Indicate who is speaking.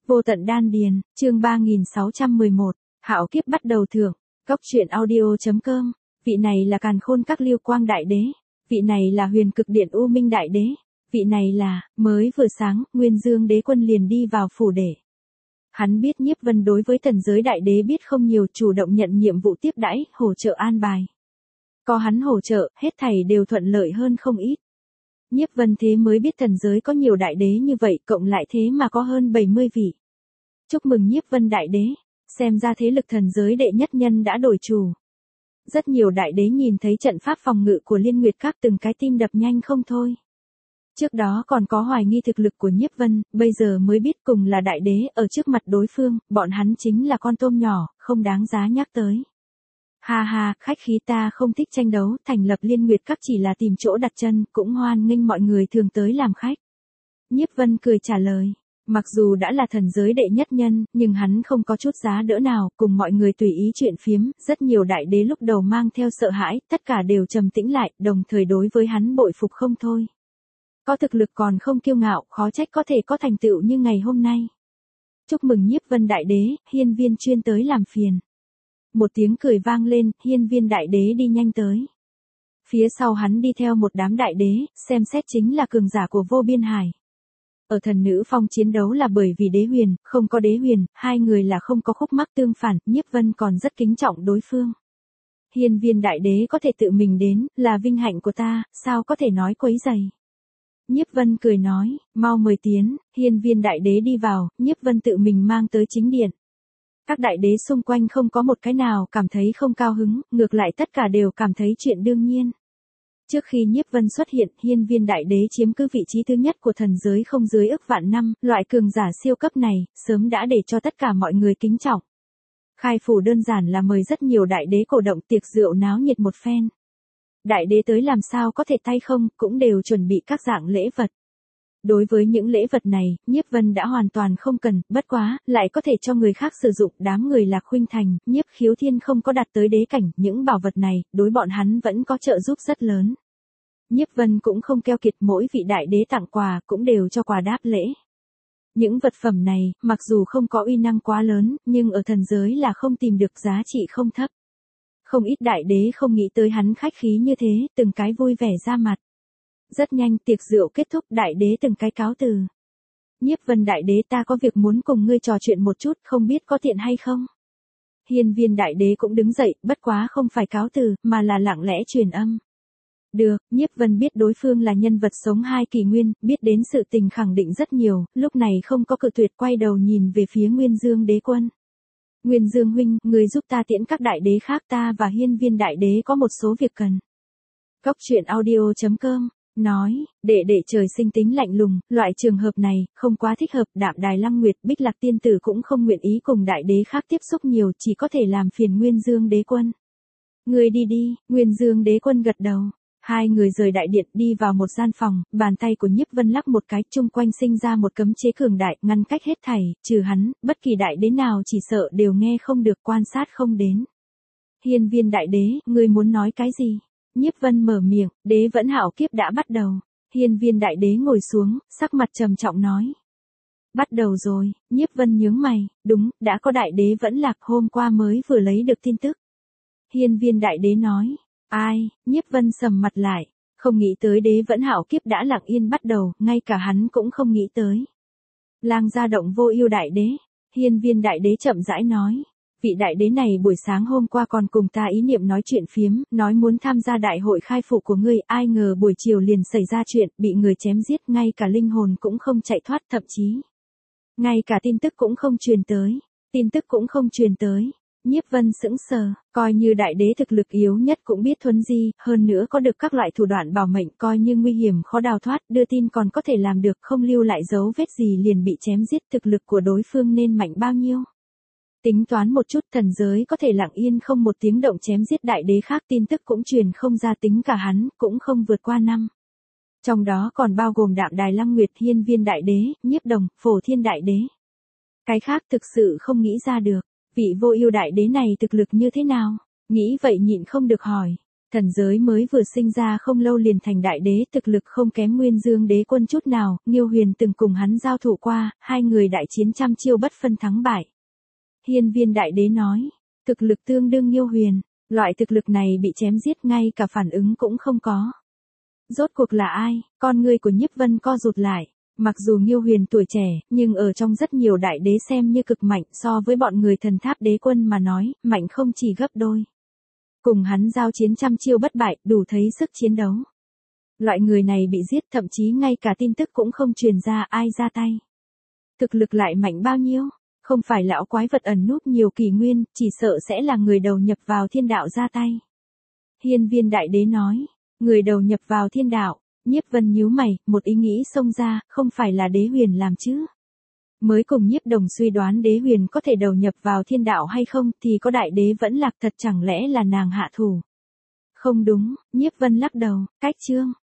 Speaker 1: Vô tận đan điền, chương 3611, hạo kiếp bắt đầu thưởng, Cốc truyện audio.com, vị này là Càn Khôn Các Liêu Quang Đại Đế, vị này là Huyền Cực Điện U Minh Đại Đế, vị này là, mới vừa sáng, Nguyên Dương Đế Quân liền đi vào phủ để. Hắn biết Nhiếp Vân đối với thần giới đại đế biết không nhiều, chủ động nhận nhiệm vụ tiếp đãi, hỗ trợ an bài. Có hắn hỗ trợ, hết thảy đều thuận lợi hơn không ít. Nhiếp Vân thế mới biết thần giới có nhiều đại đế như vậy, cộng lại thế mà có hơn 70 vị. Chúc mừng Nhiếp Vân đại đế, xem ra thế lực thần giới đệ nhất nhân đã đổi chủ. Rất nhiều đại đế nhìn thấy trận pháp phòng ngự của Liên Nguyệt Các từng cái tim đập nhanh không thôi. Trước đó còn có hoài nghi thực lực của Nhiếp Vân, bây giờ mới biết cùng là đại đế, ở trước mặt đối phương, bọn hắn chính là con tôm nhỏ, không đáng giá nhắc tới. Ha ha, khách khí, ta không thích tranh đấu, thành lập Liên Nguyệt Các chỉ là tìm chỗ đặt chân, cũng hoan nghênh mọi người thường tới làm khách. Nhiếp Vân cười trả lời, mặc dù đã là thần giới đệ nhất nhân, nhưng hắn không có chút giá đỡ nào, cùng mọi người tùy ý chuyện phiếm, rất nhiều đại đế lúc đầu mang theo sợ hãi, tất cả đều trầm tĩnh lại, đồng thời đối với hắn bội phục không thôi. Có thực lực còn không kiêu ngạo, khó trách có thể có thành tựu như ngày hôm nay. Chúc mừng Nhiếp Vân đại đế, hiên viên chuyên tới làm phiền. Một tiếng cười vang lên, hiên viên đại đế đi nhanh tới. Phía sau hắn đi theo một đám đại đế, xem xét chính là cường giả của vô biên hải. Ở thần nữ phong chiến đấu là bởi vì đế huyền, không có đế huyền, hai người là không có khúc mắc tương phản, Nhiếp Vân còn rất kính trọng đối phương. Hiên viên đại đế có thể tự mình đến, là vinh hạnh của ta, sao có thể nói quấy rầy. Nhiếp Vân cười nói, mau mời tiến, hiên viên đại đế đi vào, Nhiếp Vân tự mình mang tới chính điện. Các đại đế xung quanh không có một cái nào cảm thấy không cao hứng, ngược lại tất cả đều cảm thấy chuyện đương nhiên. Trước khi Nhiếp Vân xuất hiện, hiên viên đại đế chiếm cứ vị trí thứ nhất của thần giới không dưới ức vạn năm, loại cường giả siêu cấp này, sớm đã để cho tất cả mọi người kính trọng. Khai phủ đơn giản là mời rất nhiều đại đế cổ động, tiệc rượu náo nhiệt một phen. Đại đế tới làm sao có thể tay không, cũng đều chuẩn bị các dạng lễ vật. Đối với những lễ vật này, Nhiếp Vân đã hoàn toàn không cần, bất quá, lại có thể cho người khác sử dụng. Đám người Lạc Khuynh Thành, Nhiếp Khiếu Thiên không có đạt tới đế cảnh, những bảo vật này, đối bọn hắn vẫn có trợ giúp rất lớn. Nhiếp Vân cũng không keo kiệt, mỗi vị đại đế tặng quà, cũng đều cho quà đáp lễ. Những vật phẩm này, mặc dù không có uy năng quá lớn, nhưng ở thần giới là không tìm được, giá trị không thấp. Không ít đại đế không nghĩ tới hắn khách khí như thế, từng cái vui vẻ ra mặt. Rất nhanh tiệc rượu kết thúc, đại đế từng cái cáo từ. Nhiếp Vân đại đế, ta có việc muốn cùng ngươi trò chuyện một chút, không biết có tiện hay không? Hiên viên đại đế cũng đứng dậy, bất quá không phải cáo từ, mà là lặng lẽ truyền âm. Được, Nhiếp Vân biết đối phương là nhân vật sống 2 kỷ nguyên, biết đến sự tình khẳng định rất nhiều, lúc này không có cự tuyệt, quay đầu nhìn về phía Nguyên Dương Đế Quân. Nguyên Dương huynh, người giúp ta tiễn các đại đế khác, ta và hiên viên đại đế có một số việc cần. Cốc truyện audio.com nói, đệ trời sinh tính lạnh lùng, loại trường hợp này, không quá thích hợp. Đạm Đài Lăng Nguyệt, Bích Lạc tiên tử cũng không nguyện ý cùng đại đế khác tiếp xúc nhiều, chỉ có thể làm phiền Nguyên Dương Đế Quân. Người đi đi, Nguyên Dương Đế Quân gật đầu. Hai người rời đại điện, đi vào một gian phòng, bàn tay của Nhiếp Vân lắc một cái, chung quanh sinh ra một cấm chế cường đại, ngăn cách hết thảy, trừ hắn, bất kỳ đại đế nào chỉ sợ đều nghe không được, quan sát không đến. Hiên viên đại đế, ngươi muốn nói cái gì? Nhiếp Vân mở miệng, đế vẫn hạo kiếp đã bắt đầu. Hiên viên đại đế ngồi xuống, sắc mặt trầm trọng nói. Bắt đầu rồi, Nhiếp Vân nhướng mày, đúng, đã có đại đế vẫn lạc, hôm qua mới vừa lấy được tin tức. Hiên viên đại đế nói. Ai, Nhiếp Vân sầm mặt lại, không nghĩ tới đế vẫn hạo kiếp đã lặng yên bắt đầu, ngay cả hắn cũng không nghĩ tới. Lang gia động vô ưu đại đế, hiên viên đại đế chậm rãi nói. Vị đại đế này buổi sáng hôm qua còn cùng ta ý niệm nói chuyện phiếm, nói muốn tham gia đại hội khai phủ của ngươi, ai ngờ buổi chiều liền xảy ra chuyện, bị người chém giết, ngay cả linh hồn cũng không chạy thoát, thậm chí. Ngay cả tin tức cũng không truyền tới. Nhiếp Vân sững sờ, coi như đại đế thực lực yếu nhất cũng biết thuấn di, hơn nữa có được các loại thủ đoạn bảo mệnh, coi như nguy hiểm khó đào thoát, đưa tin còn có thể làm được, không lưu lại dấu vết gì liền bị chém giết, thực lực của đối phương nên mạnh bao nhiêu. Tính toán một chút, thần giới có thể lặng yên không một tiếng động chém giết đại đế khác, tin tức cũng truyền không ra, tính cả hắn, cũng không vượt qua 5. Trong đó còn bao gồm Đạm Đài Lăng Nguyệt, hiên viên đại đế, Nhiếp Đồng, Phổ Thiên đại đế. Cái khác thực sự không nghĩ ra được. Vị vô ưu đại đế này thực lực như thế nào? Nghĩ vậy nhịn không được hỏi. Thần giới mới vừa sinh ra không lâu liền thành đại đế, thực lực không kém Nguyên Dương đế quân chút nào, Nghiêu Huyền từng cùng hắn giao thủ qua, hai người đại chiến trăm chiêu bất phân thắng bại. Hiên Viên đại đế nói, thực lực tương đương Nghiêu Huyền, loại thực lực này bị chém giết ngay cả phản ứng cũng không có. Rốt cuộc là ai? Con ngươi của Nhiếp Vân co rụt lại. Mặc dù Nghiêu Huyền tuổi trẻ, nhưng ở trong rất nhiều đại đế xem như cực mạnh, so với bọn người thần tháp đế quân mà nói, mạnh không chỉ gấp đôi. Cùng hắn giao chiến trăm chiêu bất bại, đủ thấy sức chiến đấu. Loại người này bị giết, thậm chí ngay cả tin tức cũng không truyền ra ai ra tay. Thực lực lại mạnh bao nhiêu? Không phải lão quái vật ẩn núp nhiều kỷ nguyên, chỉ sợ sẽ là người đầu nhập vào thiên đạo ra tay. Hiên Viên đại đế nói, người đầu nhập vào thiên đạo. Nhiếp Vân nhíu mày, một ý nghĩ xông ra, không phải là Đế Huyền làm chứ? Mới cùng Nhiếp Đồng suy đoán Đế Huyền có thể đầu nhập vào thiên đạo hay không, thì có đại đế vẫn lạc, thật chẳng lẽ là nàng hạ thủ? Không đúng, Nhiếp Vân lắc đầu, cách chương.